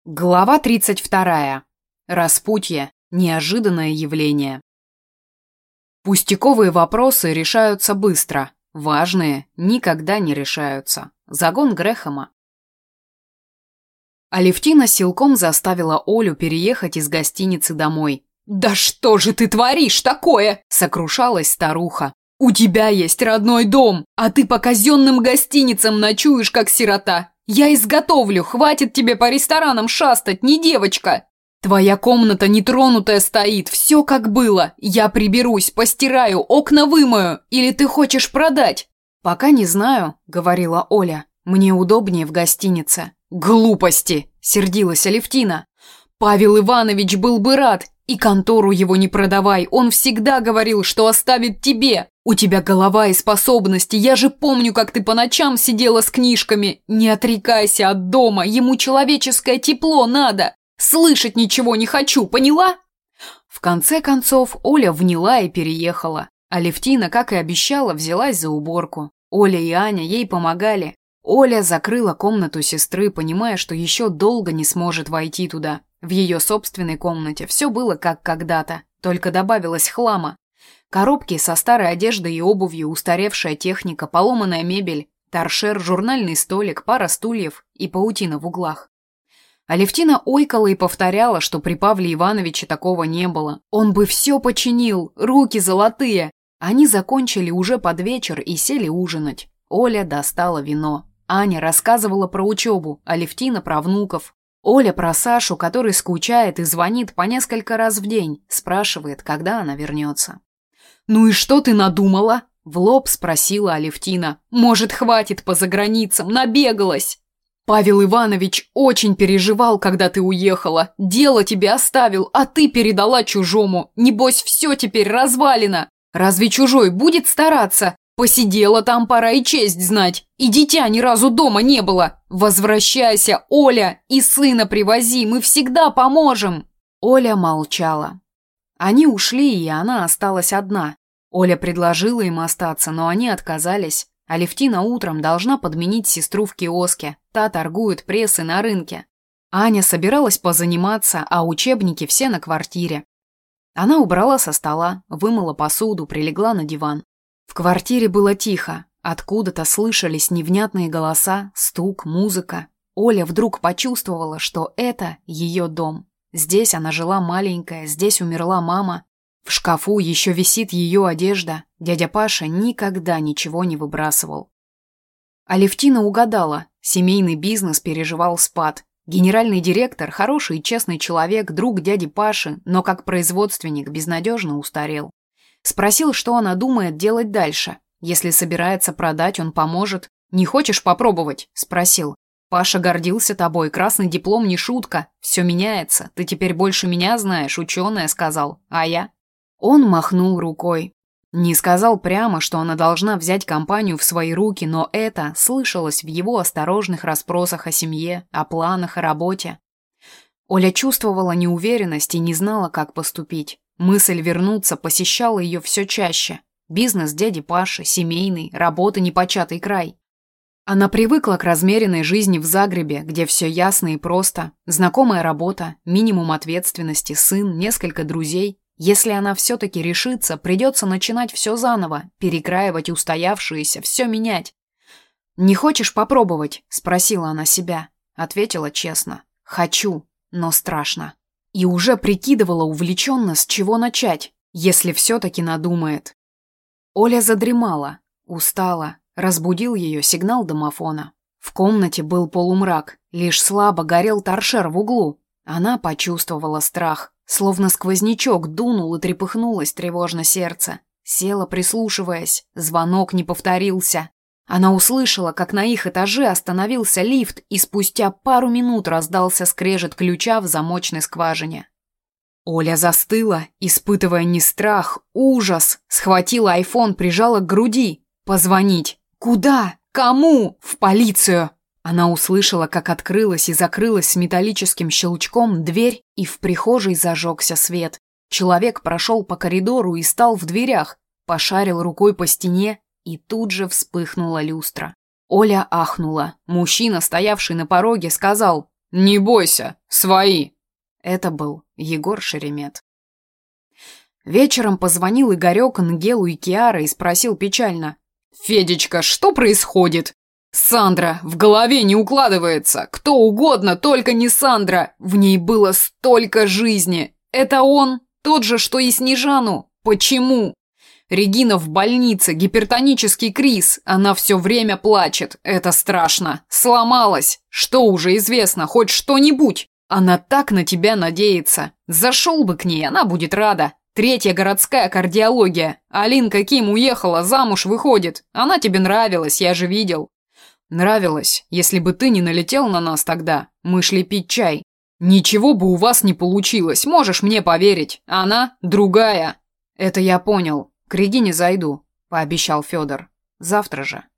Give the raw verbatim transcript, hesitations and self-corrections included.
Глава тридцать вторая. Распутье. Неожиданное явление. Пустяковые вопросы решаются быстро, важные никогда не решаются. Загон Грэхэма. Алевтина силком заставила Олю переехать из гостиницы домой. «Да что же ты творишь такое?» – сокрушалась старуха. «У тебя есть родной дом, а ты по казенным гостиницам ночуешь, как сирота. Я изготовлю, хватит тебе по ресторанам шастать, не девочка. Твоя комната нетронутая стоит, все как было. Я приберусь, постираю, окна вымою. Или ты хочешь продать?» «Пока не знаю», — говорила Оля. «Мне удобнее в гостинице». «Глупости!» — сердилась Алевтина. «Павел Иванович был бы рад. И контору его не продавай, он всегда говорил, что оставит тебе. У тебя голова и способности, я же помню, как ты по ночам сидела с книжками. Не отрекайся от дома, ему человеческое тепло надо. Слышать ничего не хочу, поняла?» В конце концов Оля вняла и переехала. Алевтина, как и обещала, взялась за уборку. Оля и Аня ей помогали. Оля закрыла комнату сестры, понимая, что еще долго не сможет войти туда. В ее собственной комнате все было как когда-то, только добавилось хлама. Коробки со старой одеждой и обувью, устаревшая техника, поломанная мебель, торшер, журнальный столик, пара стульев и паутина в углах. Алевтина ойкала и повторяла, что при Павле Ивановиче такого не было. Он бы все починил, руки золотые. Они закончили уже под вечер и сели ужинать. Оля достала вино. Аня рассказывала про учебу, Алевтина про внуков. Оля про Сашу, который скучает и звонит по несколько раз в день, спрашивает, когда она вернется. «Ну и что ты надумала?» – в лоб спросила Алевтина. «Может, хватит по заграницам, набегалась?» «Павел Иванович очень переживал, когда ты уехала. Дело тебе оставил, а ты передала чужому. Небось, все теперь развалено. Разве чужой будет стараться? Посидела там, пора и честь знать. И дитя ни разу дома не было. Возвращайся, Оля, и сына привози, мы всегда поможем». Оля молчала. Они ушли, и она осталась одна. Оля предложила им остаться, но они отказались. Алевтина утром должна подменить сестру в киоске. Та торгует прессой на рынке. Аня собиралась позаниматься, а учебники все на квартире. Она убрала со стола, вымыла посуду, прилегла на диван. В квартире было тихо. Откуда-то слышались невнятные голоса, стук, музыка. Оля вдруг почувствовала, что это ее дом. Здесь она жила маленькая, здесь умерла мама. В шкафу еще висит ее одежда. Дядя Паша никогда ничего не выбрасывал. Алевтина угадала. Семейный бизнес переживал спад. Генеральный директор, хороший и честный человек, друг дяди Паши, но как производственник безнадежно устарел. Спросил, что она думает делать дальше. Если собирается продать, он поможет. «Не хочешь попробовать?» – спросил. «Паша гордился тобой, красный диплом не шутка. Все меняется. Ты теперь больше меня знаешь, ученая сказал. А я?» Он махнул рукой. Не сказал прямо, что она должна взять компанию в свои руки, но это слышалось в его осторожных расспросах о семье, о планах, о работе. Оля чувствовала неуверенность и не знала, как поступить. Мысль вернуться посещала ее все чаще. Бизнес дяди Паши, семейный, работа непочатый край. Она привыкла к размеренной жизни в Загребе, где все ясно и просто. Знакомая работа, минимум ответственности, сын, несколько друзей. Если она все-таки решится, придется начинать все заново, перекраивать устоявшееся, все менять. «Не хочешь попробовать?» – спросила она себя. Ответила честно. «Хочу, но страшно». И уже прикидывала увлеченно, с чего начать, если все-таки надумает. Оля задремала, устала, разбудил ее сигнал домофона. В комнате был полумрак, лишь слабо горел торшер в углу. Она почувствовала страх, словно сквознячок дунул и трепыхнулось тревожно сердце. Села, прислушиваясь, звонок не повторился. Она услышала, как на их этаже остановился лифт, и спустя пару минут раздался скрежет ключа в замочной скважине. Оля застыла, испытывая не страх, ужас. Схватила айфон, прижала к груди. Позвонить. Куда? Кому? В полицию. Она услышала, как открылась и закрылась с металлическим щелчком дверь, и в прихожей зажегся свет. Человек прошел по коридору и стал в дверях, пошарил рукой по стене, и тут же вспыхнула люстра. Оля ахнула. Мужчина, стоявший на пороге, сказал: Не бойся, свои. Это был Егор Шеремет. Вечером позвонил Игорек Ангелу и Киаре и спросил печально. «Федечка, что происходит?» «Сандра, в голове не укладывается. Кто угодно, только не Сандра. В ней было столько жизни. Это он, тот же, что и Снежану. Почему?» «Регина в больнице, гипертонический криз. Она все время плачет. Это страшно. Сломалась. Что уже известно, хоть что-нибудь? Она так на тебя надеется. Зашел бы к ней, она будет рада. Третья городская кардиология. Алинка Ким уехала, замуж выходит. Она тебе нравилась, я же видел». «Нравилось, если бы ты не налетел на нас тогда. Мы шли пить чай. Ничего бы у вас не получилось, можешь мне поверить. Она другая». «Это я понял. К Регине зайду», – пообещал Федор. «Завтра же».